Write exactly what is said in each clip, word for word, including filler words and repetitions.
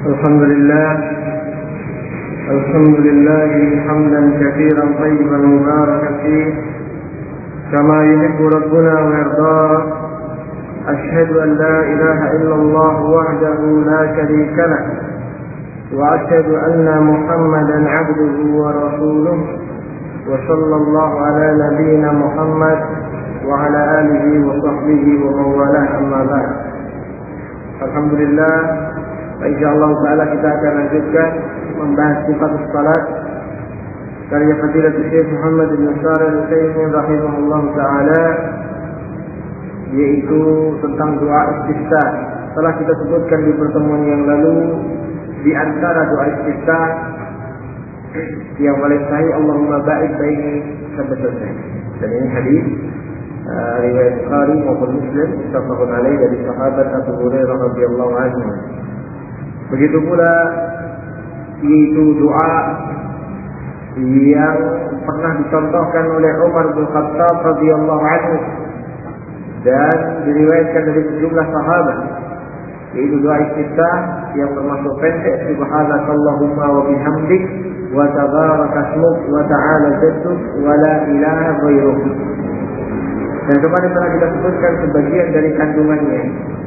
الحمد لله الحمد لله حمدا كثيرا طيبا مباركا فيه كما يحب ربنا ويرضاه. أشهد أن لا إله إلا الله وحده لا شريك له وأشهد أن محمدا عبده ورسوله وصلى الله على نبينا محمد وعلى آله وصحبه ومن والاه أما بعد. Alhamdulillah, insyaallah taala kita akan lanjutkan membahas sifat salat karya Fadilatul Syekh Muhammad bin Shalih Al-Utsaimin rahimahullah taala, yaitu tentang doa istiftah. Telah kita sebutkan di pertemuan yang lalu, di antara doa istiftah yang paling sahih Allahumma ba'id baini sampai selesai. Dan ini hadis uh, riwayat Bukhari maupun Muslim muttafaqun alaih dari sahabat Abu Hurairah radhiyallahu anhu. Begitu pula yaitu doa yang pernah dicontohkan oleh Umar bin Khattab radhiyallahu anhu dan diriwayatkan dari sejumlah sahabat, yaitu doa istiftah yang termasuk pendek, subhanakallahumma wa bihamdik wa tabaraka ismuk wa ta'ala jadduk wa la ilaha ghairuk. Dan kemarin telah kita sebutkan sebagian dari kandungannya.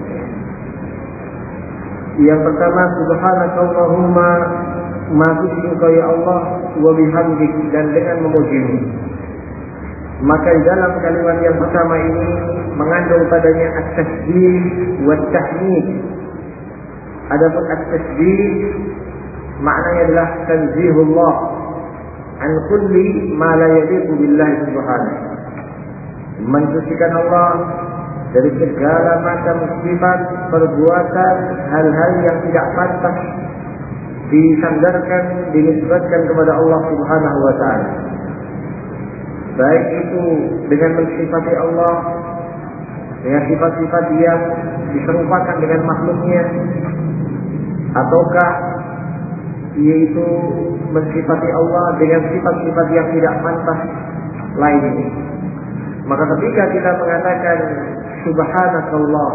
Yang pertama, subhanakallahumma, maha suci Engkau ya Allah, wa bihamdik, dan dengan memujimu. Maka di dalam kalimat yang pertama ini mengandung padanya at-tasbih wa tahmid. Adapun at-tasbih maknanya adalah tanzihullah an kulli ma la yaliqu billahi subhanahu, mensucikan Allah dari segala macam sifat, perbuatan, hal-hal yang tidak pantas disandarkan, dinisbatkan kepada Allah Subhanahu wa taala. Baik itu dengan mensifati Allah dengan sifat-sifat yang diserupakan dengan makhluknya, ataukah yaitu mensifati Allah dengan sifat-sifat yang tidak pantas lainnya. Maka ketika kita mengatakan subhanakallah,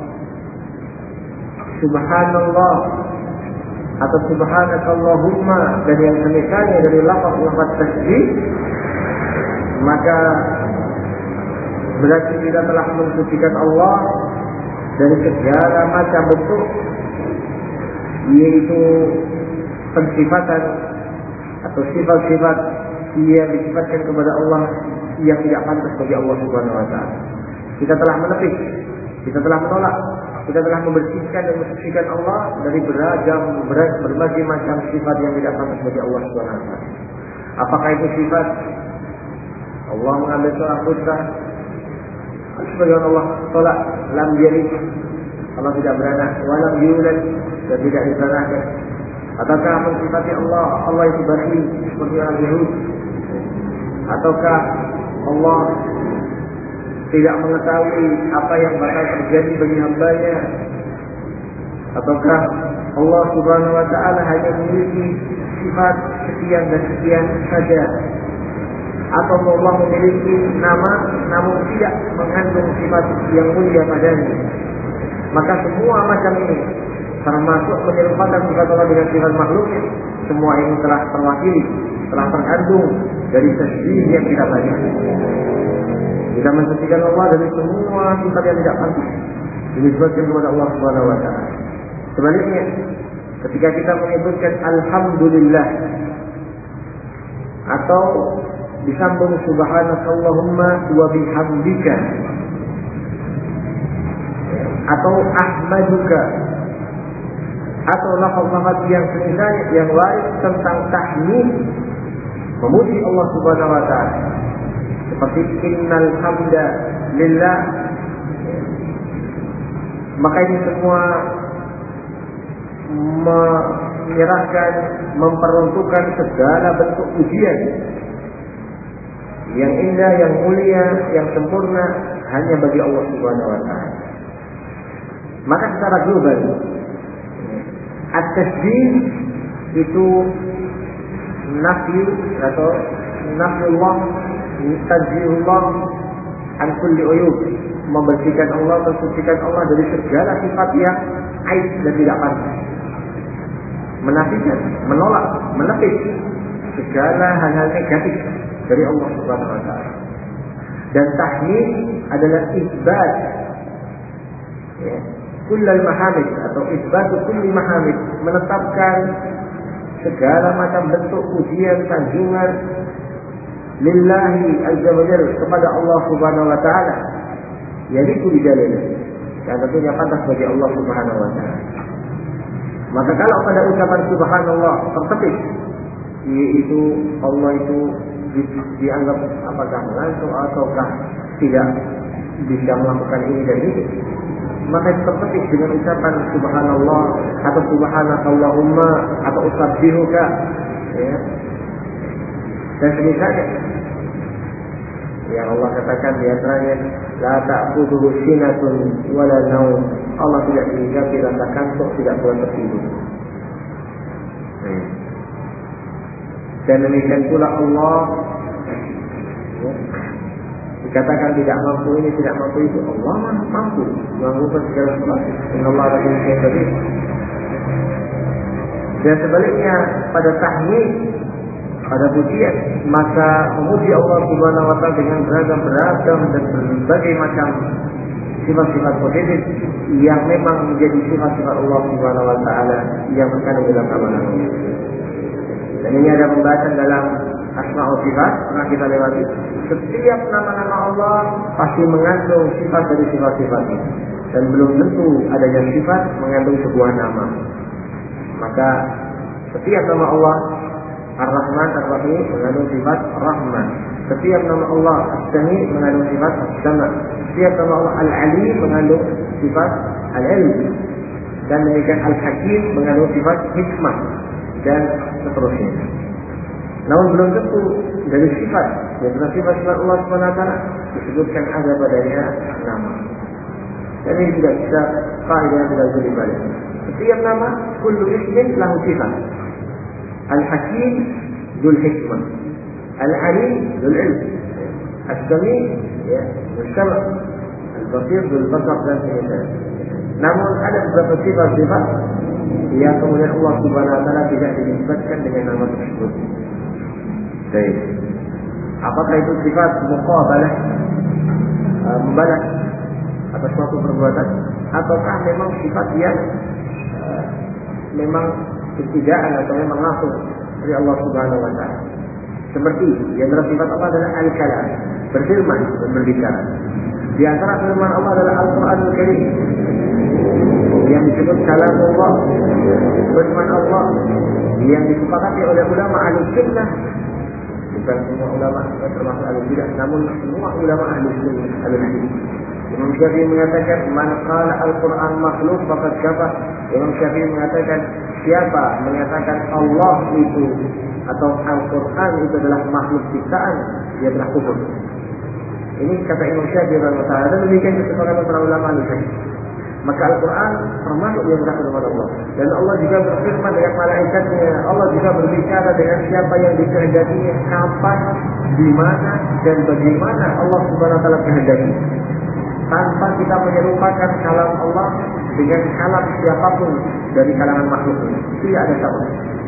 subhanallah, atau subhanakallahumma dan yang semisalnya dari lafaz-lafaz tasbih, maka berarti kita telah mensucikan Allah dari segala macam bentuk yaitu pensifatan atau sifat-sifat yang disifatkan kepada Allah yang tidak pantas bagi Allah Subhanahu wa taala. Kita telah menepis, kita telah menolak, kita telah membersihkan dan mensucikan Allah dari beragam berbagai macam sifat yang tidak pantas bagi Allah Subhanahu wa taala. Apakah itu sifat Allah mengambil seorang putra, sebagaimana Allah tolak lam yalid, Allah tidak beranak, walam yulad, dan tidak diberanakkan. Ataukah mensifati Allah, Allah itu bakhil seperti orang Yahudi? Ataukah Allah tidak mengetahui apa yang bakal terjadi bagi hambanya? Ataukah Allah Subhanahu wa taala hanya memiliki sifat sekian dan sekian saja? Atau Allah memiliki nama namun tidak mengandung sifat yang mulia padanya? Maka semua macam ini, termasuk menyerupakan sifat Allah dengan sifat makhluknya, semua ini telah terwakili, telah terkandung dari tasbih yang tidak banyak. Kita mensucikan Allah dari semua sifat yang tidak pantas dinisbatkan kepada Allah Subhanahu wa taala. Sebaliknya, ketika kita menyebutkan alhamdulillah atau disambung subhanakallahumma wa bihamdika atau ahmaduka atau lafaz-lafaz yang semisalnya yang waris tentang tahmid, memuji Allah Subhanahu wa taala, seperti innal hamda lillah, maka ini semua menyerahkan, memperuntukkan segala bentuk pujian yang indah, yang mulia, yang sempurna hanya bagi Allah Subhanahu wa taala. Maka secara global at-tasbih itu nafyu atau nafyullah, tanzihullah an kulli uyub, membersihkan Allah, mensucikan Allah dari segala sifat yang aib dan tidak pantas. menafikan, menolak, menepis segala hal-hal negatif dari Allah Subhanahu wa taala. Dan tahmid adalah isbat, ya, kullal mahamid atau isbat kulli mahamid, menetapkan segala macam bentuk pujian, sanjungan lillahi azza wa jalla kepada Allah Subhanahu wa taala. Yaitu bidalilnya, yang tentunya pantas bagi Allah Subhanahu wa taala. Maka kalau pada ucapan subhanallah tertepis, yaitu Allah itu di, dianggap apakah mengantuk ataukah tidak bisa melakukan ini dan itu, maka tertepis dengan ucapan subhanallah atau subhanakallahumma atau usabbihuka, ya, dan semisalnya yang Allah katakan di antaranya la ta'khudhuhu sinatun wala naum, Allah tidak diingati rasa kantuk, tidak pula tertidur. Hmm. Dan demikian pula Allah, ya, dikatakan tidak mampu ini, tidak mampu itu, Allah mampu melakukan segala sesuatu. Innallaha ala kulli syai'in qadir. Dan sebaliknya pada tahmid, pada pujian, maka memuji Allah Subhanahu wa taala dengan beragam-beragam dan berbagai macam sifat-sifat positif yang memang menjadi sifat-sifat Allah Subhanahu wa taala yang terkandung dalam nama-namanya. Dan ini ada pembahasan dalam asma wa sifat, pernah kita lewati. Setiap nama-nama Allah pasti mengandung sifat dari sifat-sifat ini, dan belum tentu adanya sifat mengandung sebuah nama. Maka setiap nama Allah Ar-Rahman, Ar-Rahim mengandung sifat Rahman. Setiap nama Allah As-Sami mengandung sifat As-Sama. Setiap nama Allah Al-Alim mengandung sifat Al-Ilm. Dan demikian Al-Hakim mengandung sifat Hikmah, dan seterusnya. Namun belum tentu dari sifat, yang sifat-sifat Allah subhanahu wa taala disebutkan ada padanya nama. Dan ini tidak bisa kaidah yang tidak bisa dibalik. Setiap nama kullu ismin lahu sifat. Al-Hakim dzul hikmah, Al-Alim dzul ilm, As-Sami ya dzul sama', Al-Basir dzul basar, dan sebagainya. Namun ada beberapa sifat-sifat yang kemudian Allah Subhanahu wa taala tidak disebutkan dengan nama tersebut. Baik. Apakah itu sifat muqabalah, uh, membalas atas suatu perbuatan, ataukah memang sifat yang uh, memang ibtidaan atau memang langsung dari Allah Subhanahu wa taala? Seperti di antara sifat Allah adalah al-kalam, berfirman dan berbicara. Di antara firman Allah adalah Al-Qur'anul Karim yang disebut kalam Allah, firman Allah yang disepakati oleh ulama Ahlussunnah. Bukan semua ulama termasuk Ahlussunnah, namun semua ulama Ahlussunnah al-Hadis. Imam Syafi'i mengatakan man qala al-Qur'an makhluk faqad kafar. Imam Syafi'i mengatakan siapa mengatakan Allah itu atau Al-Qur'an itu adalah makhluk ciptaan, dia telah kufur. Ini kata Imam Syafi'i rahimahullah, dan demikian kesepakatan para ulama Ahlussunnah. Maka Al-Quran termasuk yang berasal dari Allah. Dan Allah juga berfirman dengan malaikatnya. Allah juga berbicara dengan siapa yang dikehendakinya, kapan, di mana, dan bagaimana Allah Subhanahu wa taala kehendaki. Tanpa kita menyerupakan kalam Allah dengan kalam siapapun dari kalangan makhluk ini. Tidak ada sama.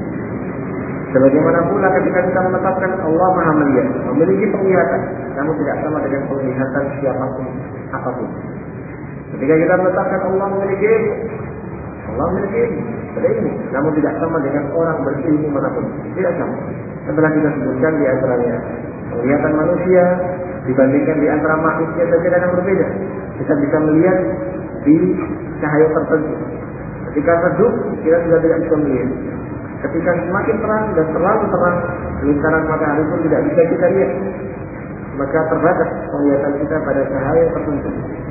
Sebagaimana pula ketika kita menetapkan Allah Maha Melihat, memiliki penglihatan, namun tidak sama dengan penglihatan siapapun apapun. Ketika kita menetapkan Allah memiliki ilmu, Allah memiliki ilmu, berilmu, namun tidak sama dengan orang berilmu manapun. Tidak sama. Setelah kita sebutkan di antaranya penglihatan manusia dibandingkan di antara makhluknya saja ada yang berbeda. Kita bisa melihat di cahaya tertentu. Ketika redup, kita sudah tidak bisa melihat. Ketika semakin terang dan terlalu terang, lingkaran matahari pun tidak bisa kita lihat. Maka terbatas penglihatan kita pada cahaya tertentu.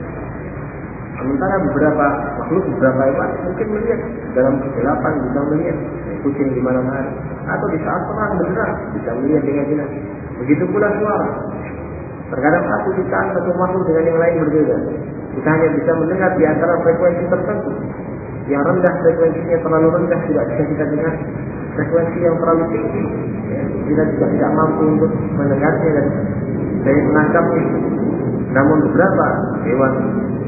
Sementara beberapa makhluk, beberapa hewan mungkin melihat dalam kegelapan, bisa melihat kucing di malam hari, atau di saat terang benderang bisa melihat dengan jelas. Begitu pula suara. Terkadang satu ciptaan satu makhluk dengan yang lain berbeda. Kita hanya bisa mendengar di antara frekuensi tertentu. Yang rendah frekuensinya terlalu rendah, tidak bisa kita dengar. Frekuensi yang terlalu tinggi, ya, kita juga tidak mampu untuk mendengarnya dan dari menangkapnya. Namun beberapa hewan,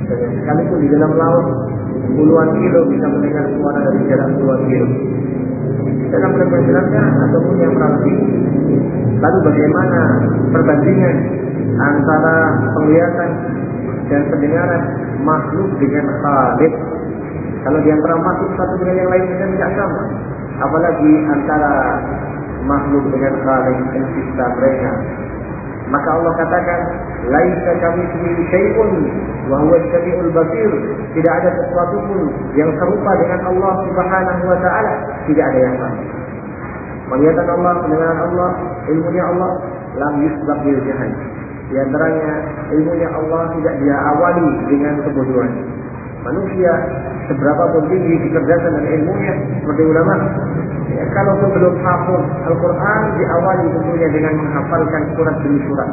sekalipun di dalam laut puluhan kilo bisa mendengar suara dari jarak puluhan kilo. dalam penjelasannya ataupun yang berarti. Lalu bagaimana perbandingan antara penglihatan dan pendengaran makhluk dengan Khalik? Kalau di antara makhluk satu dengan yang lain kan tidak sama. Apalagi antara makhluk dengan Khalik pencipta mereka. Maka Allah katakan, laisa kamitslihi syai'un wa huwa as-sami'ul basir. Tidak ada sesuatu pun yang serupa dengan Allah Subhanahu wa taala, tidak ada yang sama. Penglihatan Allah, pendengaran Allah, ilmunya Allah, lam yusbaq bil jahal. Di antaranya ilmunya Allah tidak diawali dengan kebodohan. Manusia seberapapun tinggi kecerdasan dan ilmunya, seperti ulama, ya, kalau belum hafal Al-Quran, diawali tentunya dengan menghafalkan surat demi surat,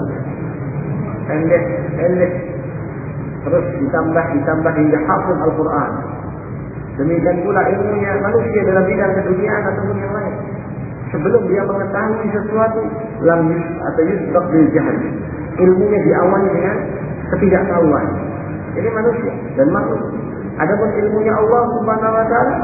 pendek, pendek, terus ditambah, ditambah hingga hafal Al-Quran. Demikian pula ilmunya manusia dalam bidang keduniaan ataupun yang lain. Sebelum dia mengetahui sesuatu, lam yus atau yusbaq bil jahl. Ilmunya diawali dengan ketidaktahuan. Ini manusia dan makhluk. Adapun ilmunya Allah Subhanahu wa taala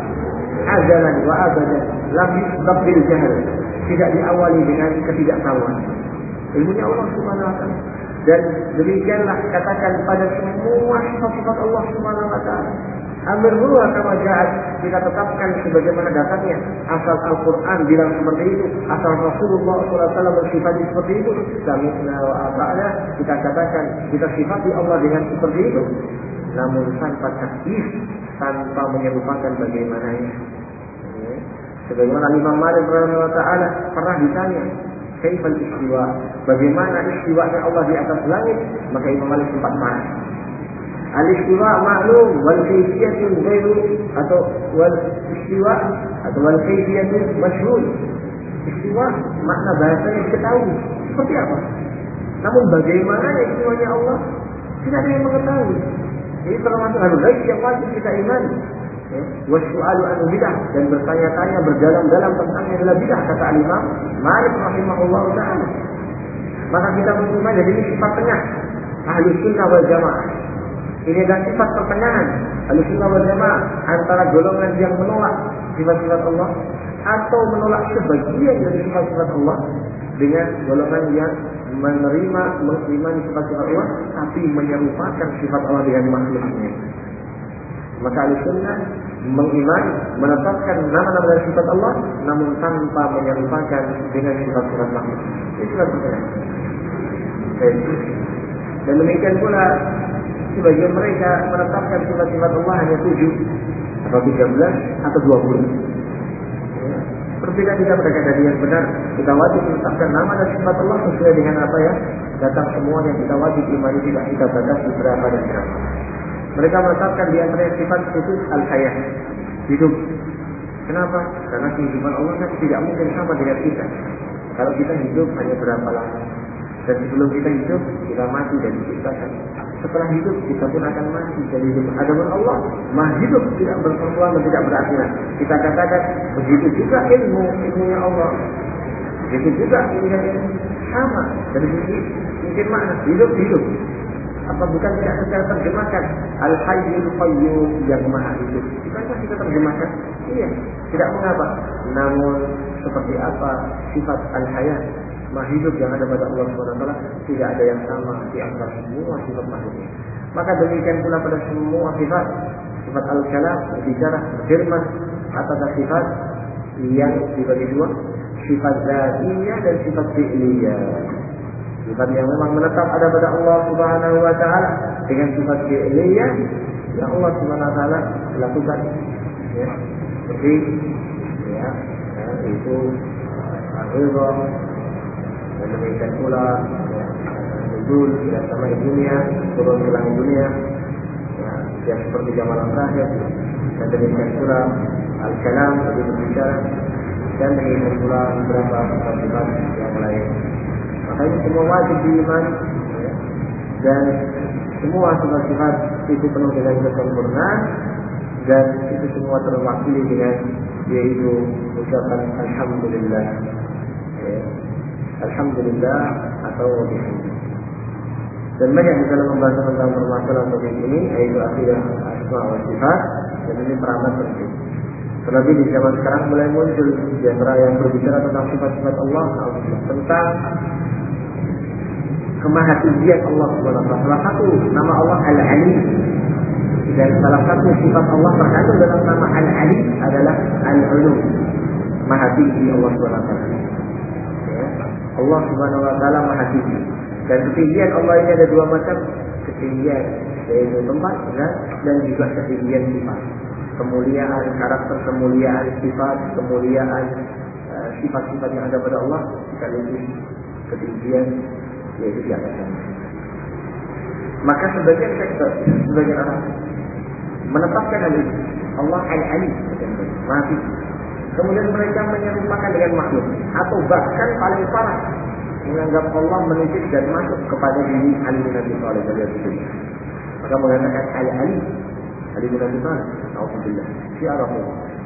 azalan wa abadan, lam yusbaq bil jahl. Tidak diawali dengan ketidaktahuan. Ilmunya Allah Subhanahu wa taala. Dan demikianlah katakan pada semua sifat-sifat Allah Subhanahu wa taala. Amir huwa kama ja'at, kita tetapkan sebagaimana datangnya. Asal Al-Quran bilang seperti itu, asal Rasulullah shallallahu alaihi wasallam bersifat seperti itu, sami'na wa ata'na, kita katakan, kita sifati Allah dengan seperti itu. Namun tanpa takyif, tanpa menyerupakan bagaimananya. Ya. Sebagaimana Imam Malik radhiyallahu ta'ala pernah ditanya, kaifal istiwa, bagaimana istiwanya Allah di atas langit? Maka Imam Malik sempat marah. Al-istiwa ma'lum wal kaifiyatu ghairu, atau wal istiwa atau wal kaifiyatu masyhur. Istiwa makna bahasanya diketahui. Seperti apa? Namun bagaimana istiwanya Allah tidak ada yang mengetahui. Ini termasuk hal ghaib yang wajib kita imani. Ya. Wasu'alu anu bidah, dan bertanya-tanya berdalam-dalam tentangnya adalah bidah, kata Al-Imam Malik rahimahullah ta'ala. Maka kita berumah jadi ini sifat tengah ahli sunnah wal jamaah. Ini adalah sifat pertengahan Ahlussunnah wal Jamaah antara golongan yang menolak sifat-sifat Allah atau menolak sebagian dari sifat-sifat Allah dengan golongan yang menerima, mengimani sifat-sifat Allah tapi menyerupakan sifat Allah dengan makhluknya. Maka Ahlussunnah mengimani, menetapkan nama-nama dan sifat Allah namun tanpa menyerupakan dengan sifat-sifat makhluk. Itu sifat pertengahan. Dan demikian pula sebagian mereka menetapkan sifat-sifat Allah hanya tujuh atau tiga belas atau dua puluh. Ya. Berbeda kita pada kejadian yang benar, kita wajib menetapkan nama dan sifat Allah sesuai dengan apa ya datang semuanya, kita wajib imani, tidak kita batasi berapa dan berapa. Mereka menetapkan di antara sifat khusus al-hayah, hidup. Kenapa? Karena kehidupan Allah kan tidak mungkin sama dengan kita. Kalau kita hidup hanya berapa lama, dan sebelum kita hidup kita mati dan diciptakan. Setelah hidup kita pun akan mati dan hidup. Adapun Allah Maha hidup, tidak berperluan dan tidak berakhirat. Kita katakan begitu juga ilmu ilmunya Allah. Begitu juga ilmunya sama. Dari sisi mungkin makna hidup hidup. Apa bukan tidak secara terjemahkan Al-Hayyul Qayyum yang Maha hidup? Bukankah kita terjemahkan? Iya, tidak mengapa. Namun seperti apa sifat Al-Hayat, Maha hidup yang ada pada Allah subhanahu wa taala, tidak ada yang sama di antara semua sifat makhluknya. Maka demikian pula pada semua sifat, sifat al-kalam, berbicara, berfirman, atau sifat yang dibagi dua, sifat dzatiyah dan sifat fi'liyah. Sifat yang memang menetap ada pada Allah subhanahu wa taala dengan sifat fi'liyah yang Allah subhanahu wa taala lakukan. Ya, seperti ya, ya itu al-ridha. Dan demikian pula nuzul ya, sama dunia, turun ke langit dunia ya, ya seperti malam terakhir. Dan demikian pula al-kalam, lebih berbicara, dan demikian pula beberapa sifat yang lain. Maka ini semua wajib diimani ya. Dan semua sifat-sifat itu penuh dengan kesempurnaan, dan itu semua terwakili dengan yaitu ucapan alhamdulillah ya. Alhamdulillah atau bihamdih. Dan banyak di dalam membahas tentang permasalahan topik ini, yaitu akidah asma wa sifat, dan ini teramat penting. Terlebih di zaman sekarang mulai muncul genre yang berbicara tentang sifat-sifat Allah, tentang kemahatinggian Allah subhanahu wa taala. Salah satu nama Allah Al-Ali, dan salah satu sifat Allah terkandung dalam nama Al-Ali adalah Al-Ulu, Maha Tinggi Allah subhanahu wa taala. Ya. Allah subhanahu wa taala Maha Tinggi. Dan ketinggian Allah ini ada dua macam, ketinggian yaitu tempat dan juga ketinggian sifat. Kemuliaan karakter, kemuliaan sifat, kemuliaan uh, sifat-sifat yang ada pada Allah sekaligus ketinggian yaitu di atasnya. Maka sebagian sektor, sebagian orang menetapkan hal ini, Allah Al-Ali, mati. Kemudian mereka menyerupakan dengan makhluk, atau bahkan paling parah menganggap Allah menunjuk dan masuk kepada diri Ali bin Abi Thalib radhiyallahu anhu. Maka mengatakan Al-Ali, Ali bin Abi Thalib, alhamdulillah, siarahu.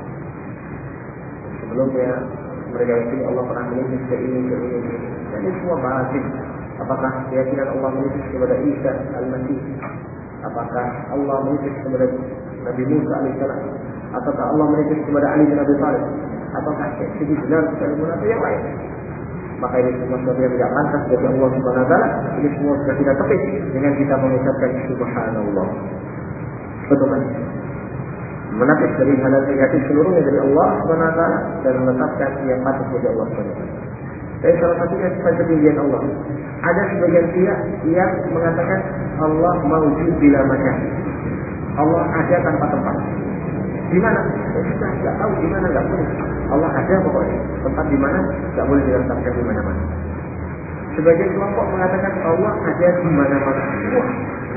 Sebelumnya mereka yakini Allah pernah menunjuk ke ini, ke ini, ke ini. Dan ini semua batin. Apakah keyakinan Allah menunjuk kepada Isa Al-Masih? Apakah Allah menunjuk kepada Nabi Musa alaihissalam? Apakah Allah menunjuk kepada Ali bin Abi Thalib? Apakah segi benar sekalian atau yang lain? Maka ini semua sesuatu yang tidak pantas bagi Allah Subhanahu wa taala. Ini semua sudah tidak tepat dengan kita mengucapkan Subhanallah. Betul kan? Menapis dari hal-hal negatif seluruhnya dari Allah Subhanahu wa taala dan menetapkan yang pantas bagi Allah Subhanahu wa taala. Jadi salah satunya sifat ketinggian Allah. Ada sebagian pihak yang mengatakan Allah maujud bila makan. Allah ada tanpa tempat. Di mana? Ya, kita nggak tahu di mana, nggak boleh. Allah ada pokoknya. Tempat di mana nggak boleh diletakkan di mana-mana. Sebagian kelompok mengatakan Allah ada di mana-mana. Wah.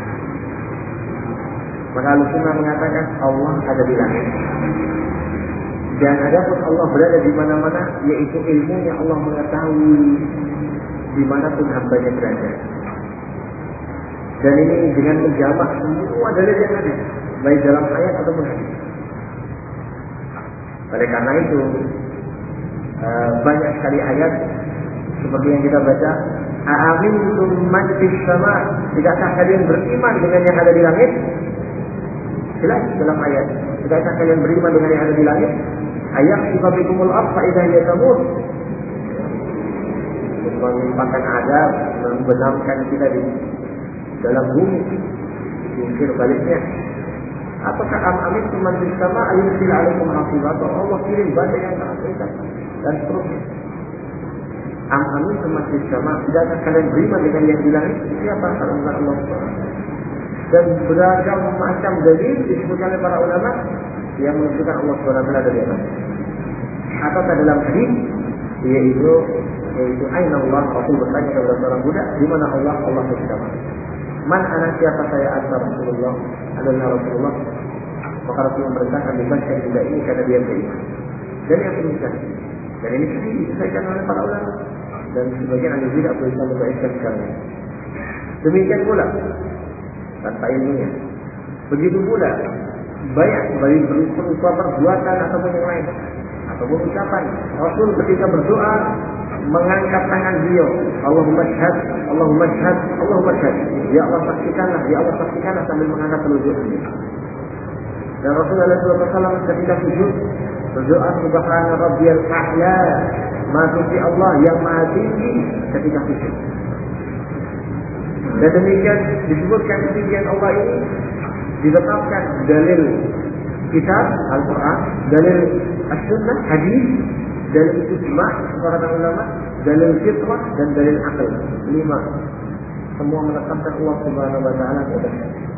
Maka Ahlussunnah mengatakan Allah ada di langit. Dan adapun Allah berada di mana-mana, yaitu ilmunya Allah mengetahui dimanapun hambanya berada. Dan ini dengan menjamak semua dalil yang ada, baik dalam ayat ataupun hadis. Oleh karena itu banyak sekali ayat seperti yang kita baca, a'amintum man fis sama, tidakkah kalian beriman dengan yang ada di langit? Jelas dalam ayat, tidakkah kalian beriman dengan yang ada di langit? Ayat sifabikumul ard fa idza hiya tamur. Menimpakan adab, membenamkan kita di dalam bumi, jungkir baliknya. Apakah am-amin teman di sama ayusil alaikum hafizah, atau Allah kirim badai yang sangat besar dan seterusnya. Am-amin teman di sama, tidakkah kalian beriman dengan yang di langit? Siapa kalau bukan Allah subhanahu wa taala? Dan beragam macam dalil disebutkan oleh para ulama yang menunjukkan Allah subhanahu wa taala ada di atas. Atau dalam hadis yaitu yaitu aina Allah, Rasul bertanya kepada seorang budak, di mana Allah? Allah bersama. Man ana, siapa saya? Anta Rasulullah, adalah Rasulullah. Maka Rasul memerintahkan dibaca juga ini karena dia beriman. Dan yang demikian. Dan ini sendiri diselesaikan oleh para ulama. Dan sebagian ahli bidah berusaha membaikkan sekarang. Demikian pula tanpa ilmunya. Begitu pula banyak dari berupa perbuatan ataupun yang lain ataupun ucapan. Rasul ketika berdoa mengangkat tangan beliau, Allahumma syhad, Allahumma syhad, Allahumma syhad. Ya Allah saksikanlah, ya Allah saksikanlah, sambil mengangkat telunjuk beliau. Dan Rasulullah shallallahu alaihi wasallam ketika sujud berdoa subhana rabbiyal a'la, maha suci Allah yang maha tinggi ketika sujud. Dan demikian disebutkan ketinggian Allah ini ditetapkan dalil kitab Al-Quran, dalil As-Sunnah, hadis, dalil ijma' para ulama, dalil fitrah dan dalil akal. Lima. Semua menetapkan Allah Subhanahu wa taala ada.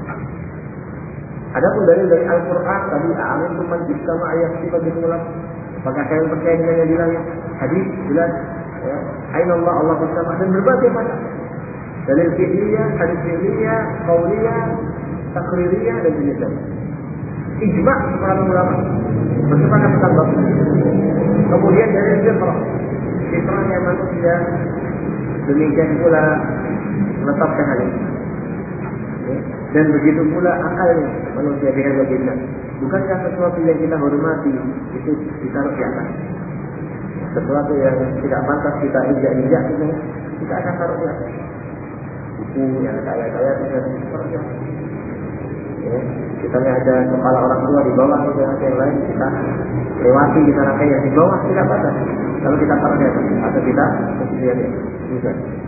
Adapun dalil dari Al-Quran tadi, a'amintum man fis sama'i yahsibu bikum. Apakah kalian percaya dengan yang di langit? Hadis jelas, ya. Aina Allah, Allah bersama, dan berbagai macam dalil fi'liyah, hadis fi'liyah, qauliyah, takririyah dan jenis lain. Ijma' para ulama bersepakat tentang bab ini. Kemudian dari fitrah, fitrahnya manusia demikian pula menetapkan hal ini. Dan begitu pula akalnya manusia dengan logika. Bukankah sesuatu yang kita hormati itu ditaruh di atas? Sesuatu yang tidak pantas kita injak-injak itu kita akan taruh di atas. Buku yang kaya-kaya tidak seperti itu. Ya, kita ada kepala orang tua di bawah, kita ada yang lain, kita lewati, kita nakai yang di bawah, tidak apa-apa. Kalau kita pakai atau kita kemudian bisa.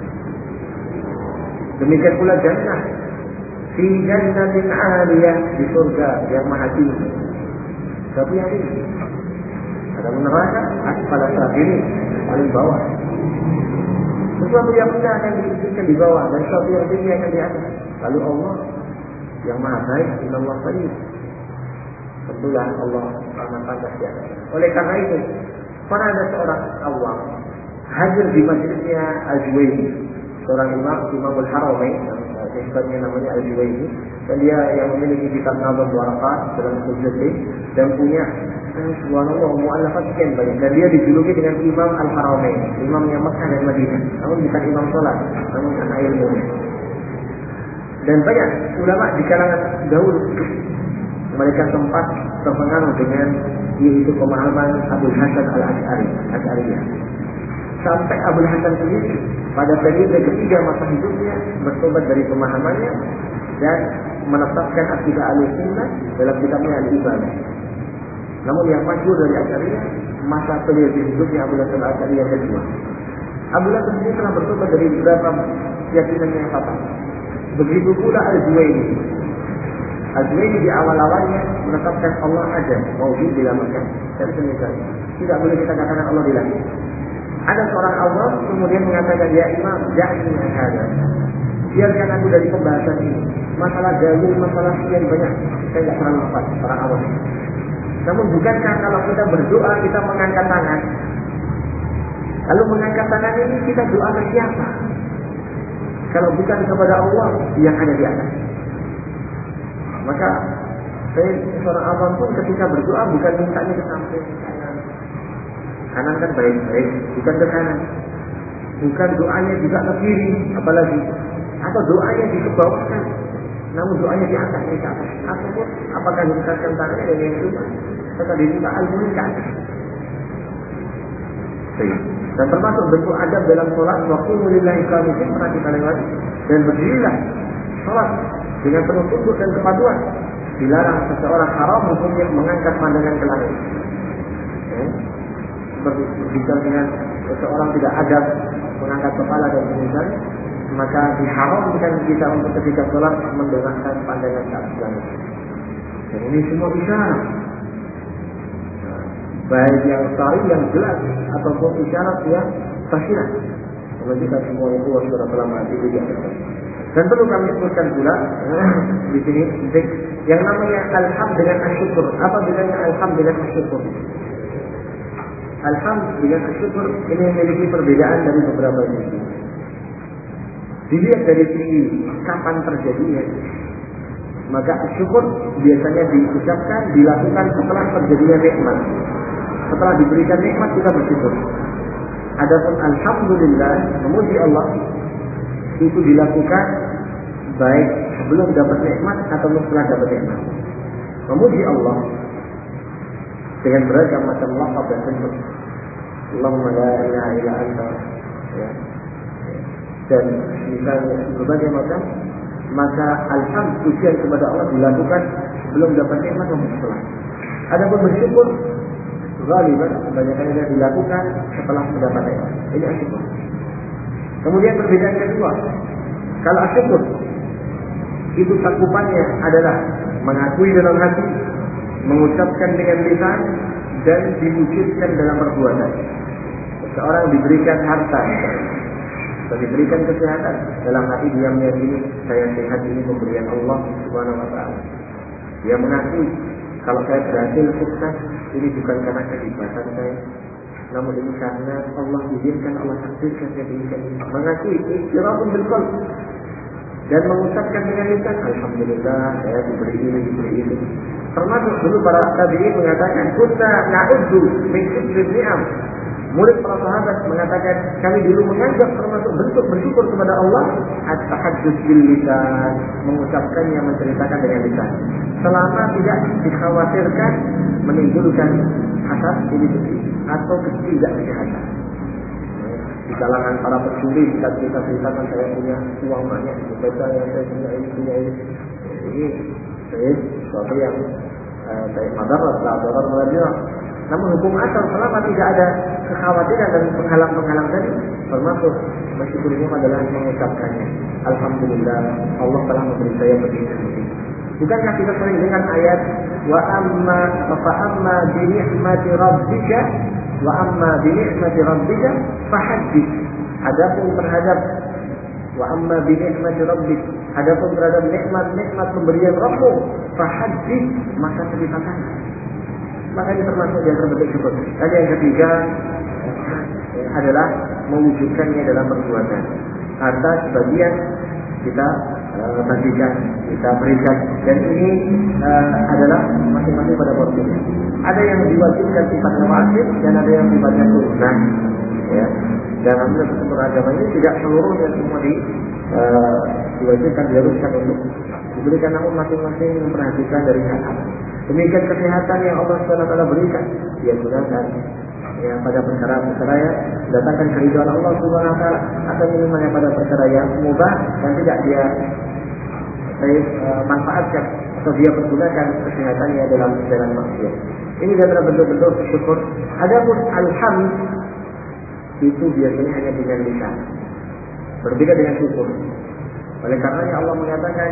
Demikian pula jannah, fi jannatin 'aliyah, di surga yang maha tinggi. Tapi yang ini ada neraka asfala safilin, paling bawah. Sesuatu yang rendah akan diisikan di bawah dan sesuatu yang tinggi akan di atas. Lalu Allah yang maha baik, innallaha baik. Tentulah Allah amat pantas di atas. Oleh karena itu, pernah ada seorang awam hadir di masjidnya Al-Juwayni, seorang imam, Imamul Haramain, nisbatnya namanya Al-Juwayni, dan dia yang memiliki kitab Nazm Waraqat dalam Sujud dan punya subhanallah mu'allafat sekian banyak, dan dia dijuluki dengan Imam Al-Haramain, imamnya Makkah dan Madinah, namun bukan imam sholat, namun anak ilmu. Dan banyak ulama di kalangan dahulu mereka sempat terpengaruh dengan yaitu pemahaman Abul Hasan Al-Asy'ari, Asy'ariyah. Sampai Abul Hasan sendiri pada periode ketiga masa hidupnya bertobat dari pemahamannya dan menetapkan akidah Ahlussunnah dalam kitabnya Al-Ibadah. Namun yang masyhur dari Asy'ariyah masa periode hidupnya Abul Hasan Al-Asy'ariyah kedua. Abul Hasan sendiri telah bertobat dari beberapa keyakinannya yang fatal. Begitu pula Al-Juwayni. Al-Juwayni di awal-awalnya menetapkan Allah ada, maujud bila makan dan semisalnya. Tidak boleh kita katakan Allah di langit. Ada seorang awam kemudian mengatakan, ya imam, ja'ni hadza. Biarkan aku dari pembahasan ini. Masalah dalil, masalah sekian banyak. Saya tidak terlalu hafal orang awam. Namun bukankah kalau kita berdoa kita mengangkat tangan? Lalu mengangkat tangan ini kita doa ke siapa? Kalau bukan kepada Allah yang ada di atas. Maka saya seorang awam pun ketika berdoa bukan mintanya ke samping kanan. Kanan kan baik-baik, bukan ke kanan. Bukan doanya juga ke kiri, apalagi. Atau doanya di bawah kan. Namun doanya di atas, di atas. Ataupun apakah diletakkan tangannya dengan yang cuma atau diminta al-mulk ke atas. Dan termasuk bentuk adab dalam sholat, waktu mulillahi qanitin pernah kita lewati. Dan berdirilah sholat dengan penuh tunduk dan kepatuhan. Dilarang seseorang haram hukumnya mengangkat pandangan ke langit. Ya. Berbicara dengan seseorang tidak adab mengangkat kepala dan semisalnya, maka diharamkan kita untuk ketika sholat mendongakkan pandangan ke atas langit. Dan ini semua isyarat, baik yang syar'i yang jelas ataupun isyarat yang fasilah. Kalau kita semua itu sudah telah mati di atas. Dan perlu kami sebutkan pula di sini yang namanya alham dengan asyukur. Apa bedanya alham dengan asyukur? Alham dengan asyukur ini memiliki perbedaan dari beberapa sisi. Dilihat dari sisi kapan terjadinya, maka asyukur biasanya diucapkan, dilakukan setelah terjadinya nikmat. Setelah diberikan nikmat kita bersyukur. Adapun alhamdulillah, memuji Allah, itu dilakukan baik sebelum dapat nikmat atau setelah dapat nikmat. Memuji Allah dengan beragam macam lafaz dan bentuk. Allahumma la ilaha illa anta, ya. Dan misalnya berbagai macam, maka alhamdulillah pujian kepada Allah dilakukan sebelum dapat nikmat maupun setelah. Adapun bersyukur ghaliban kebanyakan yang dilakukan setelah mendapat nikmat. Ini asyukur. Kemudian perbedaan kedua, kalau asyukur itu cakupannya adalah mengakui dalam hati, mengucapkan dengan lisan, dan diwujudkan dalam perbuatan. Seseorang diberikan harta, atau diberikan kesehatan, dalam hati dia meyakini saya sehat ini pemberian Allah Subhanahu Wa Taala. Dia mengakui kalau saya berhasil sukses ini bukan karena kehebatan saya, namun ini karena Allah izinkan, Allah takdirkan saya demikian. Mengakui iqrarun bil qalb dan mengucapkan dengan lisan, alhamdulillah saya diberi ini, diberi ini. Termasuk dulu para tabi'in mengatakan, kunna na'uddu min syukri ni'am. Murid para sahabat mengatakan, kami dulu menganggap termasuk bentuk bersyukur kepada Allah at-tahadduts bil lisan, mengucapkannya, menceritakan dengan lisan. Selama tidak dikhawatirkan menimbulkan hasad ini atau ketidaksehatan. Di kalangan para pencuri kita ceritakan saya punya uang banyak, baca yang saya punya ini punya ini. Ini Baik, sesuatu yang baik madarat, la darar wala dirar. Namun hukum asal selama tidak ada kekhawatiran dan penghalang-penghalang tadi, termasuk bersyukurnya adalah mengucapkannya. Alhamdulillah, Allah telah memberi saya begini. Bukankah kita sering dengan ayat wa amma fa amma bi ni'mati rabbika wa amma bi ni'mati rabbika fahaddits. Adapun terhadap wa amma bi ni'mati rabbik, adapun terhadap nikmat-nikmat pemberian Rabbmu, fahaddits, maka ceritakan. Maka ini termasuk yang terbentuk syukur. Dan yang ketiga adalah mewujudkannya dalam perbuatan. Harta sebagian kita uh, bagikan, kita berikan, dan ini uh, adalah masing-masing pada porsinya. Ada yang diwajibkan sifatnya wajib dan ada yang sifatnya sunnah. Ya. Dan dalam sumber agama ini tidak seluruhnya semua di uh, diwajibkan, diharuskan untuk diberikan, namun masing-masing memperhatikan dari hak. Demikian kesehatan yang Allah subhanahu wa taala berikan, dia gunakan ya pada perkara-perkara yang datangkan keridhaan Allah subhanahu wa taala, atau minimalnya pada perkara yang mubah dan tidak dia saya, uh, manfaatkan atau dia pergunakan kesehatannya dalam jalan maksiat. Ini adalah bentuk-bentuk syukur. Adapun alhamd itu biasanya hanya dengan lisan, berbeda dengan syukur. Oleh karenanya Allah menyatakan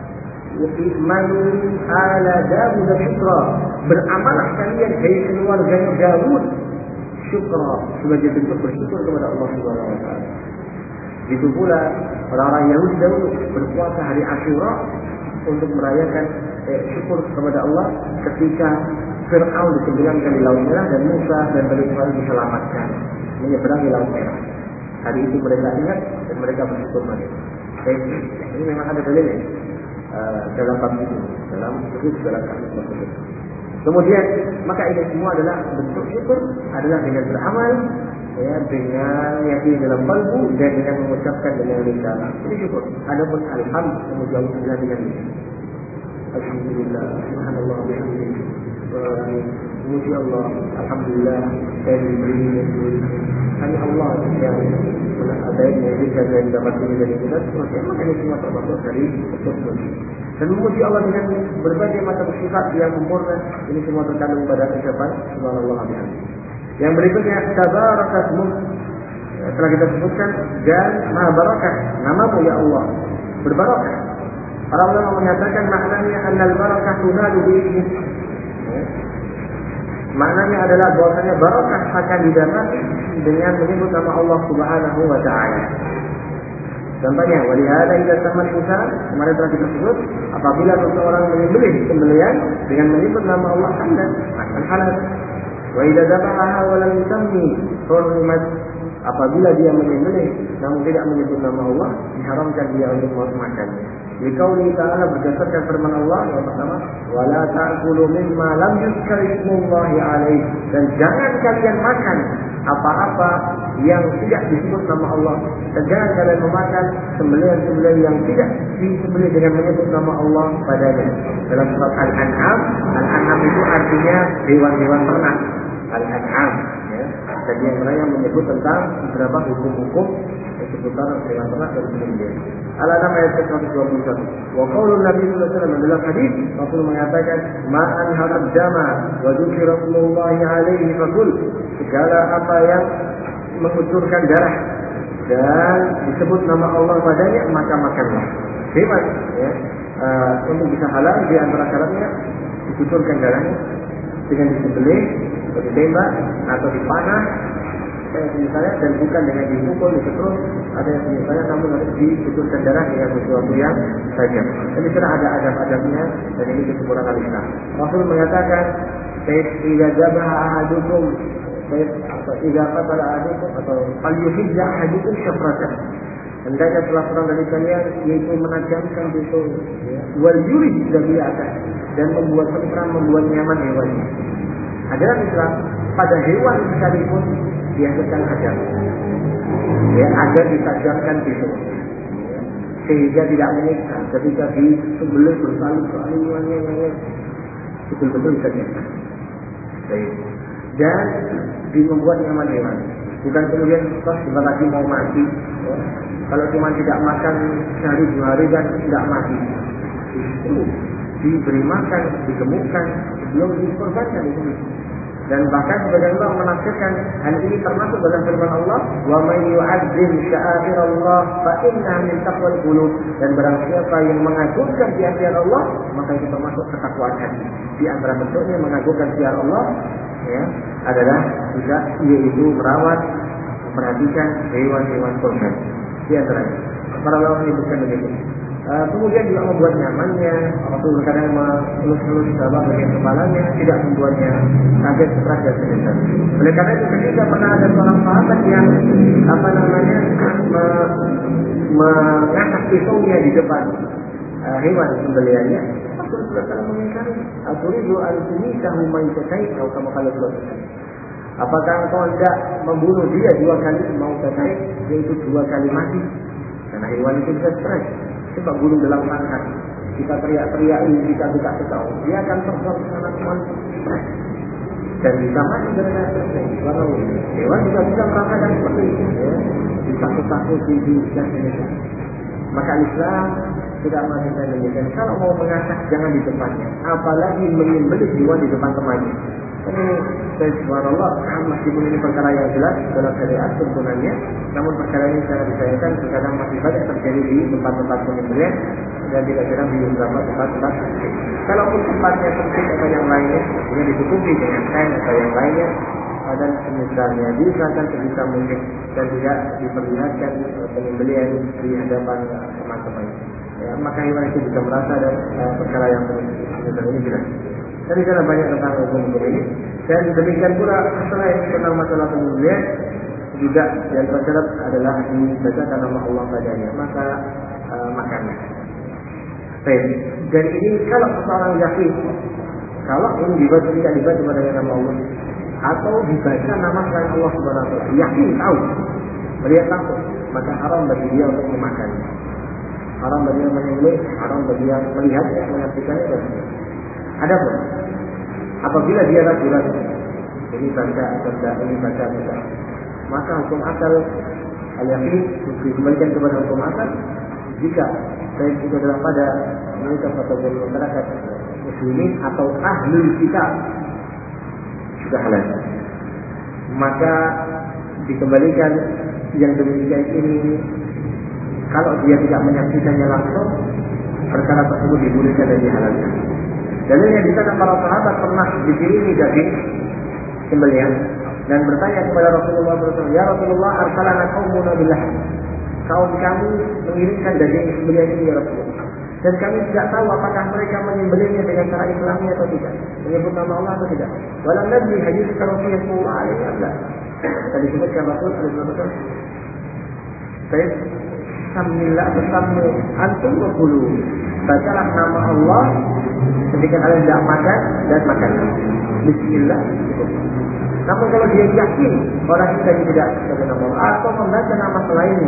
Manu ala Dawud syukra, beramalah kalian dari keluarganya Dawud syukra, sebagai bentuk bersyukur kepada Allah Subhanahu wa taala. Begitu pula orang-orang Yahudi dahulu berpuasa hari Asyura untuk merayakan eh, syukur kepada Allah ketika Fir'aun ditenggelamkan di Laut Merah dan Musa dan Bani Israil diselamatkan menyeberangi Laut Merah. Hari itu mereka ingat dan mereka bersyukur pada. Ini memang ada dalilnya. Uh, dalam bab itu, dalam hadis dalam hadis tersebut. Kemudian maka ini semua adalah bentuk syukur, adalah dengan beramal, ya, dengan yakin dalam qalbu dan dengan mengucapkan dengan lisan. Ini syukur. Adapun alhamdulillah kemudian adalah dengan lisan. Alhamdulillah, subhanallah, bihamdillah. Memuji Allah, alhamdulillah, saya diberi hanya Allah yang ada yang memberikan dan dapat ini dari kita. Maka ini semua termasuk dari syukur. Dan memuji Allah dengan berbagai macam sifat yang sempurna, ini semua terkandung pada ucapan subhanallah bihamdih. Yang berikutnya tabarakasmu, telah kita sebutkan, dan maha barakah namamu ya Allah, berbarakah. Para ulama menyatakan maknanya annal barakah tunalu bihi. Maknanya adalah bahwasanya barakah akan didapati dengan menyebut nama Allah Subhanahu wa taala. Contohnya, walihada idza tamat Musa, kemarin telah kita sebut, apabila seseorang menyembelih sembelihan dengan menyebut nama Allah halal, akan halal. Wa idza dhabaha wa lam yusammi hurmat, apabila dia menyembelih namun tidak menyebut nama Allah, diharamkan dia untuk makannya. Liqauli ta'ala, berdasarkan firman Allah yang pertama, wala ta'kulu mimma lam yuzkar ismullahi alaihi, dan jangan kalian makan apa-apa yang tidak disebut nama Allah, dan jangan kalian memakan sembelihan-sembelihan yang tidak disembelih dengan menyebut nama Allah padanya. Dalam surat Al-An'am, Al-An'am itu artinya hewan-hewan ternak. Al-An'am, ya. Dan yang yang menyebut tentang beberapa hukum-hukum seputar hewan ternak dan sembelihan. Al-An'am ayat seratus dua puluh satu. Wa qaulun Nabi sallallahu alaihi wasallam, dalam hadis Rasul mengatakan, "Ma'an harad dama wa dzikra Rasulullahi alaihi faqul." Segala apa yang mengucurkan darah dan disebut nama Allah padanya, maka makanlah. Bebas, ya. Uh, untuk bisa halal di antara syaratnya dikucurkan darahnya dengan disembelih, atau ditembak, atau dipanah, eh, misalnya, dan bukan dengan dipukul, disetruk, ada yang misalnya namun harus dikucurkan darah dengan sesuatu yang tajam. Dan di sana ada adab-adabnya, dan ini kesempurnaan al-Islam. Rasul mengatakan, "Idza zabaha ahadukum atau idza qatala ahadukum atau falyuhidda ahadukum syafratan." Hendaknya salah seorang dari kalian yaitu menajamkan pisau, ya, wal yurid zabi'atan, dan membuat tentram, membuat nyaman hewannya. Adalah Islam pada hewan sekalipun dihasilkan adab, ya, agar ditajamkan pisau, ya, sehingga tidak menyiksa ketika disembelih bersalin-salinannya, betul-betul ditajamkan. Baik. Dan membuat nyaman hewan, bukan kemudian pas sebentar lagi mau mati, ya. Kalau cuma tidak makan sehari dua hari kan tidak mati. Itu diberi makan, digemukkan sebelum dikorbankan di sini. Dan bahkan sebagian ulama menafsirkan hal ini termasuk dalam firman Allah, wa may yu'azzim sya'airallah fa innaha min taqwal qulub. Dan barang siapa yang mengagungkan syiar Allah, maka itu termasuk ketakwaan hati. Di antara bentuknya mengagungkan syiar Allah ya adalah juga yaitu merawat, memperhatikan hewan-hewan kurban. Di antaranya para ulama menyebutkan begitu. Uh, kemudian juga membuat nyamannya. Rasul kadang melus-melus sahabat bagian kepalanya, tidak membuatnya kaget, stres dan sebagainya. Oleh karena itu ketika pernah ada seorang sahabat yang apa namanya me- mengasah pisaunya di depan uh, hewan sembelihannya, Rasul sudah mengingkari. Aturidu al-tunikahu maitatain atau kama qala Rasul. Apakah engkau hendak membunuh dia dua kali mau tatain, yaitu dua kali mati? Karena hewan itu bisa stres. Coba bunuh dalam pangkat, kita teriak-teriak ini, kita buka sekau, dia akan terbang ke sana kemana, dan bisa mati gara-gara stres. Kalau hewan juga bisa merasakan seperti itu, ya, ditakut-takuti, dijadikan. Maka Islam tidak mengatakan demikian. Kalau mau mengasah jangan di depannya, apalagi menyembelih hewan di depan temannya. Ini subhanallah, meskipun ini perkara yang jelas dalam syariat tuntunannya, namun perkara ini sangat disayangkan terkadang masih banyak terjadi di tempat-tempat penyembelihan dan tidak jarang di beberapa tempat-tempat. Kalaupun tempatnya sempit atau yang lainnya, ini ditutupi dengan kain atau yang lainnya dan semisalnya diusahakan sebisa mungkin dan tidak diperlihatkan penyembelihan di hadapan teman-teman. Ya, maka hewan itu bisa merasa dan uh, perkara yang semisal ini jelas. Tadi sana banyak tentang hukum-hukum ini. Dan demikian pula selain tentang masalah penyembelihan juga yang tercatat adalah dibacakan nama Allah padanya, maka uh, makanlah. Baik. Dan ini kalau seseorang yakin kalau ini dibaca tidak dibaca pada nama Allah atau dibaca nama selain Allah Subhanahu wa taala, yakin tahu, melihat langsung, maka haram bagi dia untuk memakannya. Haram bagi dia menyembelih, haram bagi dia melihatnya, menyaksikannya dan adapun apabila dia ragu-ragu ini baca baca ini baca baca, maka hukum asal al-yakin dikembalikan kepada hukum asal. Jika saya itu adalah pada mereka atau masyarakat muslimin atau ahli kitab sudah halal, maka dikembalikan yang demikian ini. Kalau dia tidak menyaksikannya langsung, perkara tersebut dibolehkan dan dihalalkan. Dalilnya di sana para sahabat pernah dikirimi daging sembelihan dan bertanya kepada Rasulullah shallallahu alaihi wasallam, ya Rasulullah, arsalana qaumuna billah. Kaum kami mengirimkan daging sembelihan ini ya Rasulullah. Dan kami tidak tahu apakah mereka menyembelihnya dengan cara Islami atau tidak, menyebut nama Allah atau tidak. Walam nadri hadis Rasulullah sallallahu alaihi wasallam. Tadi disebutkan Rasul alaihi wasallam. Baik, Bismillah bersama antum wa kulu. Bacalah nama Allah ketika kalian tidak makan dan makan. Bismillah. Namun kalau dia yakin orang itu tadi tidak membaca nama Allah atau membaca nama selainnya,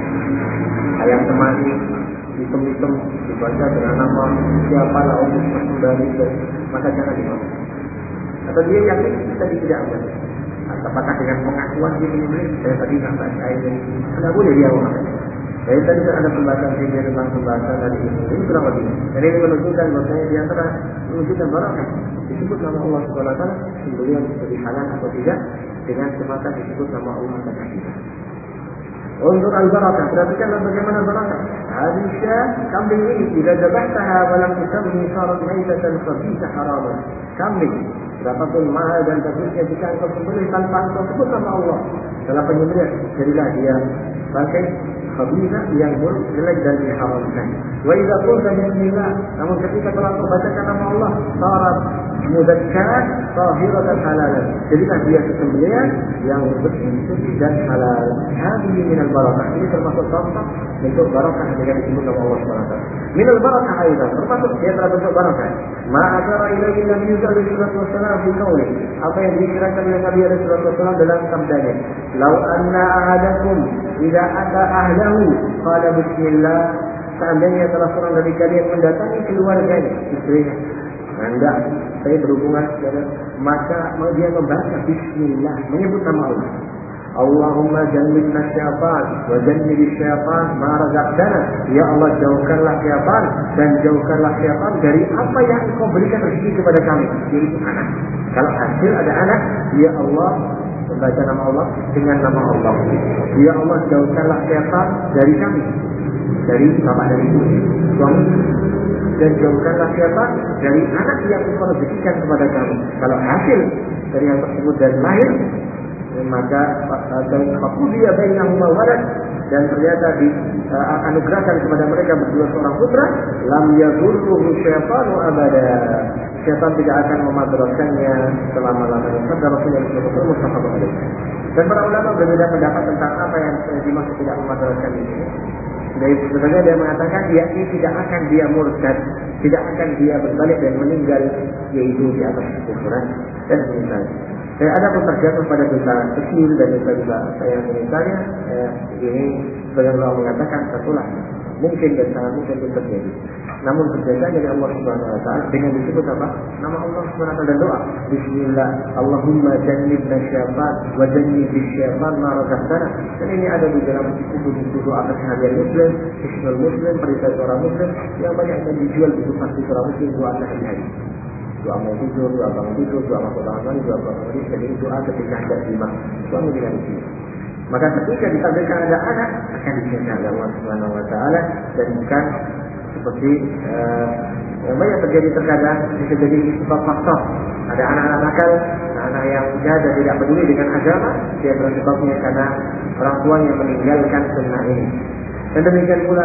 ayam semani, hitam-hitam dibaca dengan nama siapa lah untuk dari itu, maka jangan dimakan. Atau dia yakin tadi tidak membaca, apakah dengan pengakuan dia ini saya tadi tidak baca ini, tidak boleh dia makan. Jadi tadi ada pembahasan sini tentang pembahasan tadi ini, ini kurang lebih. Dan ini menunjukkan bahwasanya di antara menunjukkan barakah disebut nama Allah Subhanahu wa taala, sembelihan jadi halal atau tidak dengan semata disebut nama Allah atau tidak. Untuk al-barakah, perhatikanlah bagaimana barakah. Hadisnya kambing ini bila dzabahtaha wa lam tusammi sarat maitatan khabithah haraman. Kambing berapapun mahal dan bagusnya jika engkau sembelih tanpa engkau sebut nama Allah dalam penyembelihan, jadilah dia sebagai khabithah yang buruk, jelek dan diharamkan. Wa idza qulta bismillah, namun ketika telah membacakan nama Allah, sarat mudakkar tahiratan halalan. Jadilah dia sembelihan yang bersih, suci dan halal. Hadhihi min al-barakah. Ini termasuk contoh bentuk barakah dengan disebut nama Allah Subhanahu wa taala. Min al-barakah aidan, termasuk dia telah bentuk barakah. Ma asyara ilaihi Nabi sallallahu alaihi wasallam fi qauli. Apa yang dikirakan oleh Nabi sallallahu alaihi wasallam dalam sabdanya, "Lau anna ahadakum idza ata ahlahu qala bismillah." Seandainya salah seorang dari kalian mendatangi keluarganya, istrinya, hendak saya berhubungan dengan, maka dia membaca bismillah, menyebut nama Allah. Allahumma jannibna syaitan wa jannibish syaitan ma razaqtana. Ya Allah, jauhkanlah syaitan dan jauhkanlah syaitan dari apa yang Engkau berikan rezeki kepada kami, yaitu anak. Kalau hasil ada anak, ya Allah, membaca nama Allah dengan nama Allah. Ya Allah, jauhkanlah syaitan dari kami, dari bapak dan ibu, suami, dan jauhkanlah syaitan dari anak yang Engkau rezekikan kepada kami. Kalau hasil dari yang tersebut dan lahir, maka fakudiya bainahuma walad, dan ternyata dianugerahkan uh, kepada mereka berdua seorang putra, lam yadurruhu syaitanu abada. Syaitan tidak akan memadaratkannya selama-lamanya. Sabda Rasulullah sallallahu alaihi wasallam. Dan para ulama berbeda pendapat tentang apa yang dimaksud tidak memadaratkan ini. Dari sebenarnya dia mengatakan yakni tidak akan dia murtad, tidak akan dia berbalik dan meninggal, yaitu di atas kekufuran dan misalnya. Dan ada pun terjatuh pada dosa kecil dan dosa-dosa yang misalnya eh, ini sebagian orang mengatakan tertulah mungkin dan sangat mungkin itu terjadi. Namun berjaga dari Allah Subhanahu Wa Taala dengan disebut apa? Nama Allah Subhanahu Wa Taala dan doa. Bismillah, Allahumma jannibna syaitan wa jannibish syaitan ma razaqtana. Dan ini ada di dalam buku-buku doa keseharian Muslim, Hisnul Muslim, perintah seorang Muslim yang banyak yang dijual di pasti seorang Muslim doa sehari-hari. Doa mau tidur, doa bangun tidur, doa masuk tangan mandi, doa bangun mandi, jadi doa ketika ada lima suami dengan istri. Maka ketika ditakdirkan ada anak akan dijaga oleh Allah Subhanahu Wa Taala dan bukan seperti uh, yang banyak terjadi terkadang bisa jadi sebab faktor. Ada anak-anak nakal, anak yang jahat dan tidak peduli dengan agama, dia bersebabnya karena orang tuanya meninggalkan sunnah ini. Dan demikian pula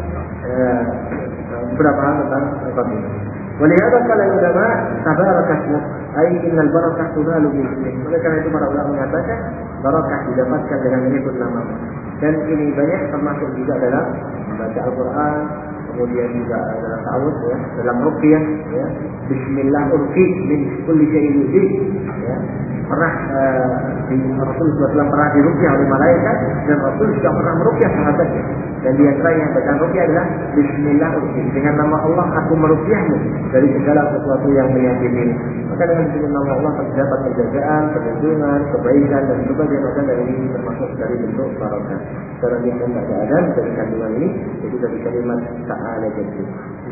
uh, beberapa hal tentang sebab ini. Walihada qala ulama tabaraka ismuh, ai innal barakah tunalu bi ismih. Oleh karena itu para ulama mengatakan barakah didapatkan dengan menyebut nama. Dan ini banyak termasuk juga dalam membaca Al-Qur'an, kemudian juga dalam ta'awudz ya, dalam ruqyah ya. Bismillah urqi min kulli syai'in yuzi ya. Pernah uh, di Rasulullah shallallahu alaihi wasallam pernah diruqyah oleh malaikat dan Rasul juga pernah meruqyah sahabatnya. Dan di antara yang bacaan ruqyah adalah Bismillah urqi, dengan nama Allah aku meruqyahmu dari segala sesuatu yang menyakiti. Maka dengan disebut nama Allah terdapat penjagaan, perlindungan, kebaikan dan berbagai macam dari ini termasuk dari bentuk barakah. Secara yang tidak ada dari kandungan ini jadi dari kalimat ta'ala jaddu.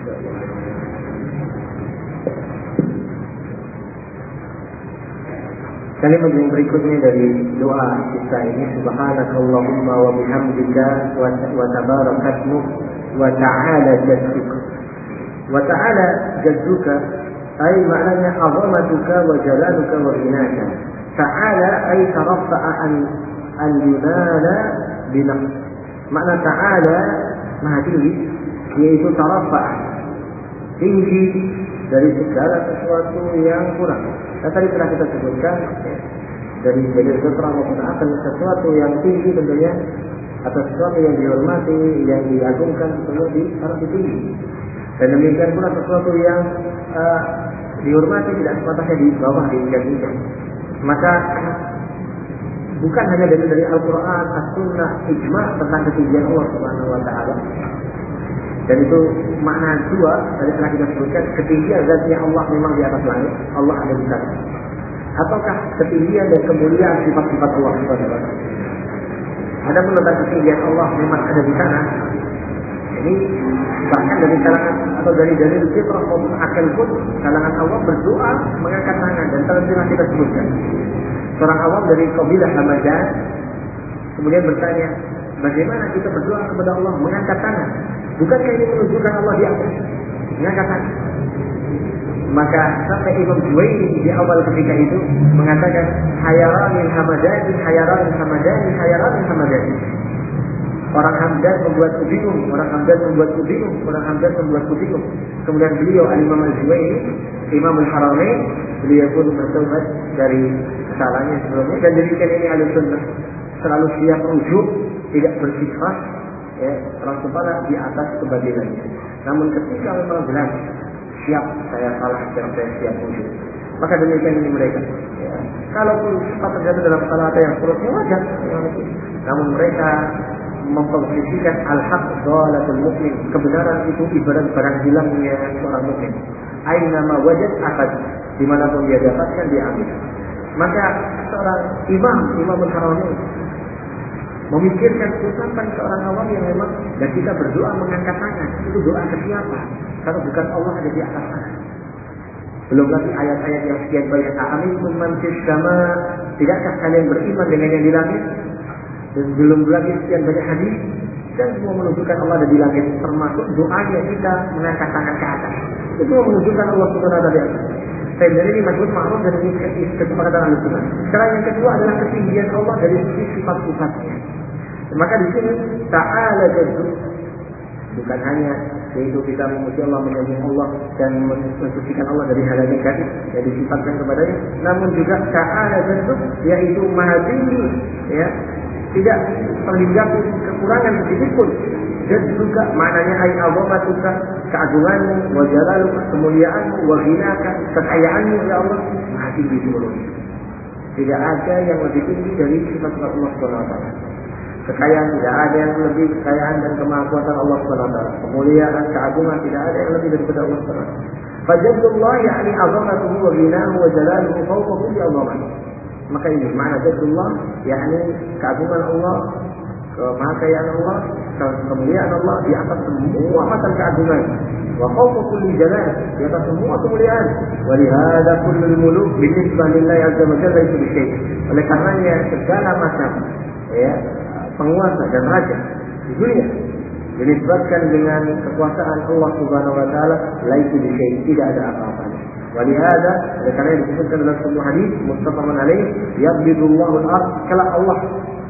Kalimat yang berikutnya dari doa kita ini, Subhanakallahumma wa bihamdika wa tabarakasmuk wa ta'ala jadduka. Wa ta'ala jadduka ay maknanya azamatuka wa jalaluka wa ghinaka. Ta'ala ay taraffa'a an an yunala binafs. Makna ta'ala maha tinggi, yaitu taraffa'a, tinggi dari segala sesuatu yang kurang. Dan tadi telah kita sebutkan ya, dari dalil fitrah maupun akal, sesuatu yang tinggi tentunya atau sesuatu yang dihormati, yang diagungkan tentunya di harus tinggi. Dan demikian pula sesuatu yang uh, dihormati tidak sepatutnya di bawah, diinjak-injak. Maka bukan hanya dari dari Al-Quran, As-Sunnah, Ijma' tentang ketinggian Allah Subhanahu Wa Taala. Dan itu makna dua, tadi telah kita sebutkan, ketinggian zatnya Allah memang di atas langit, Allah ada di sana. Ataukah ketinggian dan kemuliaan sifat-sifat Allah Subhanahu Wa Taala. Ada pun tentang ketinggian Allah memang ada di sana. Ini bahkan dari kalangan atau dari dalil fitrah maupun akal pun kalangan Allah berdoa mengangkat tangan, dan telah kita sebutkan. Seorang awam dari kabilah Hamadan kemudian bertanya, bagaimana kita berdoa kepada Allah mengangkat tangan? Bukankah ini menunjukkan Allah di atas? Mengangkat tangan. Maka sampai Imam Juwaini di awal ketika itu mengatakan, Hayaranil Hamadani, Hayaranil Hamadani, Hayaranil Hamadani. Orang Hamdan membuatku bingung, orang Hamdan membuatku bingung, orang Hamdan membuatku bingung. Kemudian beliau Al-Imam Al-Juwaini, Imam Al-Haramain, beliau pun bertaubat dari kesalahannya sebelumnya, dan demikian ini Ahlussunnah selalu siap rujuk, tidak bersifat ya, orang kepala di atas kebatilan. Namun ketika memang jelas siap saya salah dan saya siap rujuk, maka demikian ini mereka. Ya. Kalaupun sempat terjadi dalam salah yang seterusnya wajar, namun mereka memposisikan al-haq dhalatul mukmin, kebenaran itu ibarat barang hilangnya seorang mukmin. Aina ma wajad akad, dimanapun dia dapatkan dia ambil. Maka seorang imam, Imam Al-Haramain, Memikirkan ucapan seorang awam yang memang, dan kita berdoa mengangkat tangan. Itu doa ke siapa? Kalau bukan Allah ada di atas sana. Belum lagi ayat-ayat yang sekian banyak. Aamintum man fis sama. Tidakkah kalian beriman dengan yang di langit? Dan belum lagi sekian banyak hadis. Dan semua menunjukkan Allah ada di langit. Termasuk doanya kita mengangkat tangan ke atas. Itu menunjukkan Allah Subhanahu wa taala. Saya dari ini maksud ma'ruf dan ini kesepakatan Ahlussunnah. Sekarang yang kedua adalah ketinggian Allah dari sisi sifat-sifatnya. Maka di sini ta'ala jaddu, bukan hanya yaitu kita memuji Allah, menyanjung Allah dan mensucikan Allah dari hal yang negatif yang disifatkan kepadanya, namun juga ta'ala jaddu, yaitu maha tinggi, ya, tidak terhinggapi kekurangan sedikit pun. Dan juga maknanya ay azamatuka, keagunganmu, wa jalaluka, kemuliaanmu, wa ghinaka, kekayaanmu ya Allah maha tinggi seluruhnya. Tidak ada yang lebih tinggi dari sifat-sifat Allah Subhanahu wa taala. Kekayaan tidak ada yang lebih, kekayaan dan kemahakuasaan Allah Subhanahu wa taala. Kemuliaan, keagungan tidak ada yang lebih daripada Allah Subhanahu wa taala. Fajadullah ya'ni azamatuhu wa ghinahu wa jalaluhu fawqa kulli azamah. Maka ini makna jadullah yakni keagungan Allah, kemahakayaan Allah, kemuliaan Allah di atas semua macam keagungan. Wa fawqa kulli jalal, di atas semua kemuliaan. Wa lihada kullul muluk binisbah lillahi azza wa jalla itu bisyai. Oleh karenanya segala macam ya penguasa dan raja di dunia dinisbatkan dengan kekuasaan Allah Subhanahu wa taala, laisu bisyai, tidak ada apa-apanya. Walihada, oleh karena disebutkan dalam sebuah hadis muttafaqun alaih, yabdullahu al-ard, kala Allah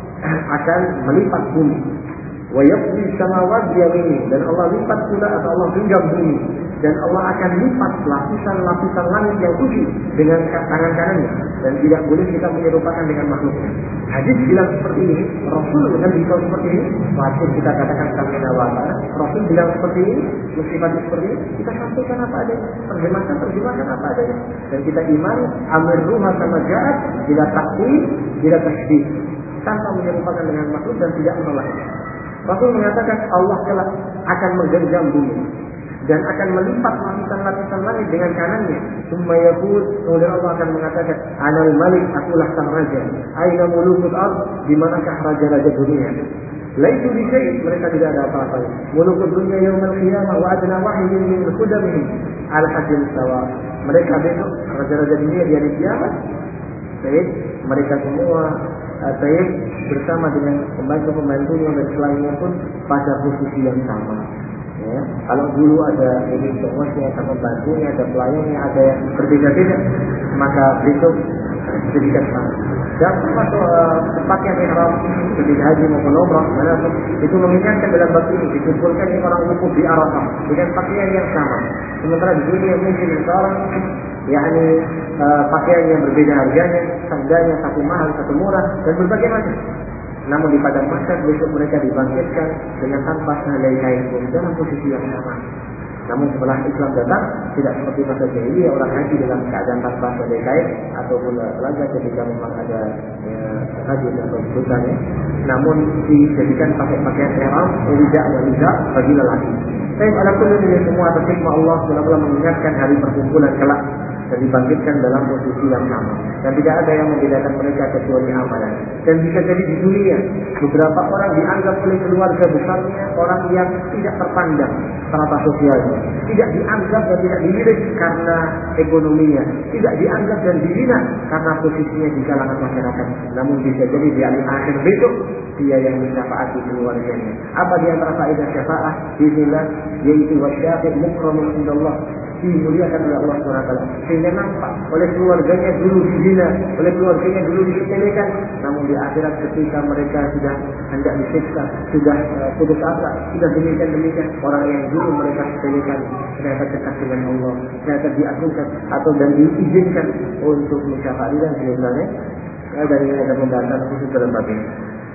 akan melipat bumi, wa yaqdi samawati biyamini, dan Allah lipat pula atau Allah genggam bumi, dan Allah akan lipat lapisan-lapisan langit yang tujuh dengan tangan kanannya, dan tidak boleh kita menyerupakan dengan makhluknya. Hadis bilang seperti ini, Rasul dengan bilang seperti ini, wajib kita katakan samina wa ta'ala. Rasul bilang seperti ini, musibah seperti ini, kita sampaikan apa adanya, terjemahkan terjemahkan apa adanya, dan kita iman amir ruha sama jahat, tidak takwil, tidak tasbih, tanpa menyerupakan dengan makhluk dan tidak menolaknya. Rasul mengatakan Allah telah akan menggenggam bumi dan akan melipat lapisan-lapisan langit dengan kanannya. Summa yaqul, kemudian Allah akan mengatakan, Anal Malik, akulah sang raja. Aina mulukul ard, di manakah raja-raja dunia? Laisu bi syai', mereka tidak ada apa-apanya. Mulukul dunia yaumil qiyamah wa adna wahidin min khudamihim al-hajjil sawa. Mereka besok raja-raja dunia di hari kiamat. Baik, mereka semua Tayyib bersama dengan pembantu-pembantunya dan selainnya pun pada posisi yang sama. Ya. Kalau dulu ada ini pengurusnya, ada pembantunya, ada pelayannya, ada yang berbeda-beda, maka besok jadikan sama. Dan termasuk uh, pakaian ihram seperti haji maupun umrah, mana itu mengingatkan dalam bab ini dikumpulkan orang wukuf di Arafah dengan pakaian yang sama. Sementara di dunia mungkin seorang yakni uh, pakaian yang berbeda harganya, sandalnya satu mahal, satu murah, dan berbagai macam. Namun di padang mahsyar besok mereka dibangkitkan dengan tanpa sehelai kain pun dalam posisi yang sama. Namun setelah Islam datang, tidak seperti masa jahiliyah orang haji dalam keadaan tanpa sehelai kain ataupun laga ketika memang ada ya, haji atau sebutannya. Namun dijadikan pakai pakaian ihram, ridha dan ridha bagi lelaki. Saya ada pun ini semua atas hikmah Allah benar-benar mengingatkan hari perkumpulan kelak dan dibangkitkan dalam posisi yang sama, dan tidak ada yang membedakan mereka kecuali amalan. Dan bisa jadi di dunia beberapa orang dianggap oleh keluarga besarnya orang yang tidak terpandang strata sosialnya, tidak dianggap dan tidak dilirik karena ekonominya, tidak dianggap dan dihina karena posisinya di kalangan masyarakat. Namun bisa jadi di hari akhir besok dia yang mensyafaati keluarganya. Apa di antara faedah syafaat? Bismillah, yaitu wasyafi' mukramun indallah, dimuliakan oleh Allah subhanahu wa taala, sehingga nampak oleh keluarganya dulu dihina, oleh keluarganya dulu disepelekan, namun di akhirat ketika mereka sudah hendak disiksa, sudah uh, putus asa, sudah demikian demikian, orang yang dulu mereka sepelekan ternyata dekat dengan Allah, ternyata diagungkan atau dan diizinkan untuk mensyafaati dan sebagainya. Dan ini ada pembahasan khusus dalam bab ini.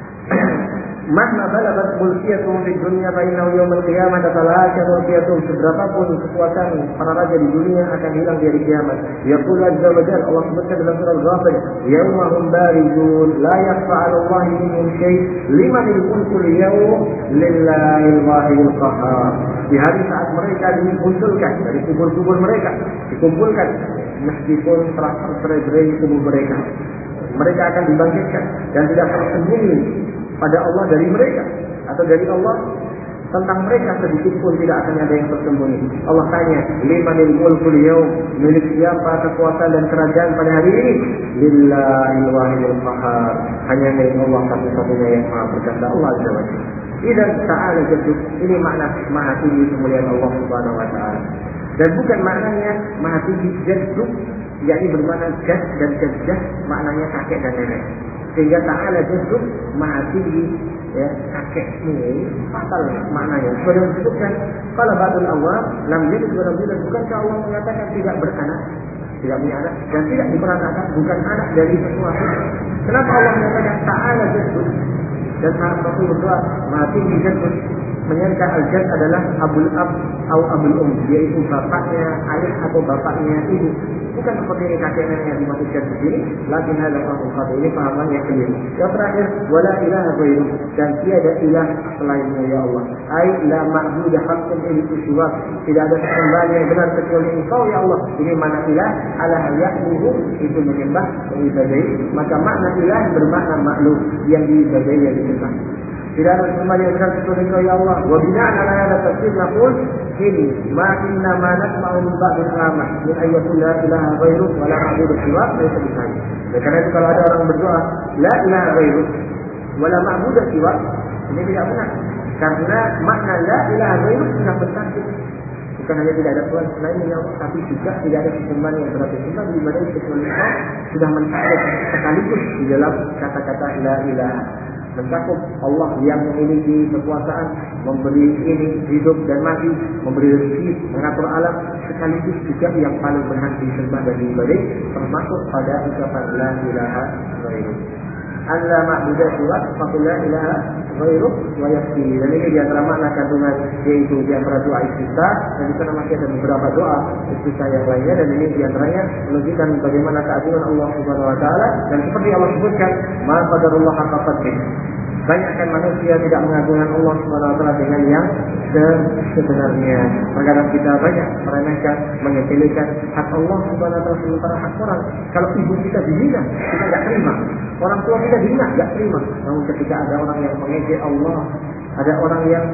Mahma balagat mulkiyatuhum di dunia fa innahu yaumil qiyamah tatalaka mulkiyatuhum, seberapapun kekuasaan para raja di dunia akan hilang di hari kiamat. Yaqul azza wa jalla, Allah sebutkan dalam surah Ghafir, yauma hum barizun la yakhfa 'ala Allahi minhum syai' liman al-mulku al-yawm lillahi al-wahidil qahhar. Di hari saat mereka dikumpulkan dari kubur-kubur mereka, dikumpulkan meskipun telah tercerai-berai tubuh mereka, mereka akan dibangkitkan dan tidak tersembunyi pada Allah dari mereka, atau dari Allah tentang mereka sedikit pun tidak akan ada yang tersembunyi. Allah tanya, limanil mulkul yaum, milik siapa kekuasaan dan kerajaan pada hari ini? Lillahil wahidil qahhar, hanya milik Allah satu-satunya yang maha perkasa, Allah Azza wa Jalla. Idzan ta'ala jaddu, ini makna maha tinggi kemuliaan Allah Subhanahu wa taala. Dan bukan maknanya maha tinggi jaddu, yakni bermakna jad dan jaddah, maknanya kakek dan nenek. Sehingga ta'ala jaddu maha tinggi, ya, kakek ini fatal maknanya. Sudah disebutkan kalau ba'dul awam lam yalid wa lam yulad, bukankah Allah mengatakan tidak beranak, tidak punya anak dan tidak diperanakan, bukan anak dari sesuatu. Kenapa Allah mengatakan ta'ala jaddu? Dan saat Rasul berdoa maha tinggi jaddu, menyangka al-jad adalah abul ab atau abul um, yaitu bapaknya ayah atau bapaknya ibu. Bukan seperti ini kakek nenek yang dimaksudkan di sini, lakin hadza fahmul khati, ini pahaman yang keliru. Yang terakhir, wala ilaha ghairu, dan tiada ilah selainmu ya Allah. Ai la ma'budu haqqan illa siwa, tidak ada sembahan yang benar kecuali Engkau ya Allah. Ini mana ilah, ala ya'budu, itu menyembah, mengibadahi. Maka makna ilah bermakna makhluk yang diibadahi, yang disembah. Tidak ada sembahan yang benar kecuali Engkau ya Allah. Wa bina'an ala hadza tafsir naqul ini ma inna ma nasma'u min ba'dil ulama min ayyatul la ilaha ghairu wa la ma'budu siwa, itu disebut. Dan karena itu kalau ada orang berdoa la ilaha ghairu wa la ma'budu siwa, ini tidak benar. Karena makna la ilaha ghairu sudah bertaksir. Bukan hanya tidak ada Tuhan selain ya Allah, tapi juga tidak ada sembahan yang berarti sembah diibadahi kecuali Engkau, sudah mencakup sekaligus di dalam kata-kata la ilaha. Mencakup Allah yang memiliki kekuasaan, memberi ini hidup dan mati, memberi rezeki, mengatur alam, sekaligus juga yang paling berhak disembah dan diibadahi, termasuk pada ucapan la ilaha ghairu. Alla ma'budu siwa, faqul la ilaha ghairu wa yakfi. Dan ini di antara makna kandungan, yaitu di antara doa istiftah, dan di sana masih ada beberapa doa istiftah yang lainnya, dan ini di antaranya menunjukkan bagaimana keagungan Allah Subhanahu wa taala. Dan seperti Allah sebutkan, ma qadarullah haqqa qadrih. Banyakkan manusia tidak mengagungkan Allah Subhanahu wa taala dengan yang sebenarnya. Terkadang kita banyak meremehkan, menyepelekan hak Allah Subhanahu wa taala sementara hak orang. Kalau ibu kita dihina, kita tidak terima. Orang tua kita dihina, tidak terima. Namun ketika ada orang yang mengejek Allah, ada orang yang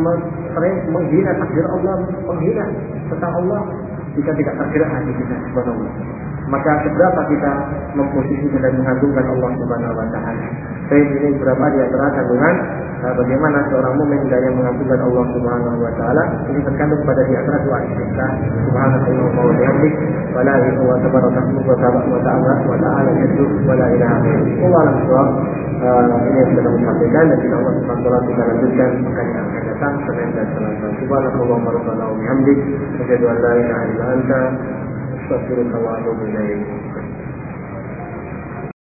menghina takdir Allah, menghina tentang Allah, kita tidak tergerak hati kita, subhanallah. Maka seberapa kita memposisikan dan mengagungkan Allah Subhanahu wa taala. Saya ini beberapa di antara kandungan uh, bagaimana seorang mukmin yang mengagungkan Allah Subhanahu wa taala. Ini terkandung pada di antara doa istiftah. Subhanallah wa bihamdihi wa la ilaha illa anta wa ta'ala wa ta'ala jaddu wa la ilaha illa Allah. Ini yang sudah disampaikan, dan insya Allah Subhanahu wa taala kita lanjutkan pekan yang akan datang, Senin dan Selasa. Subhanallah wa bihamdihi, asyhadu an la ilaha illa anta, astaghfiruka wa atubu ilaik.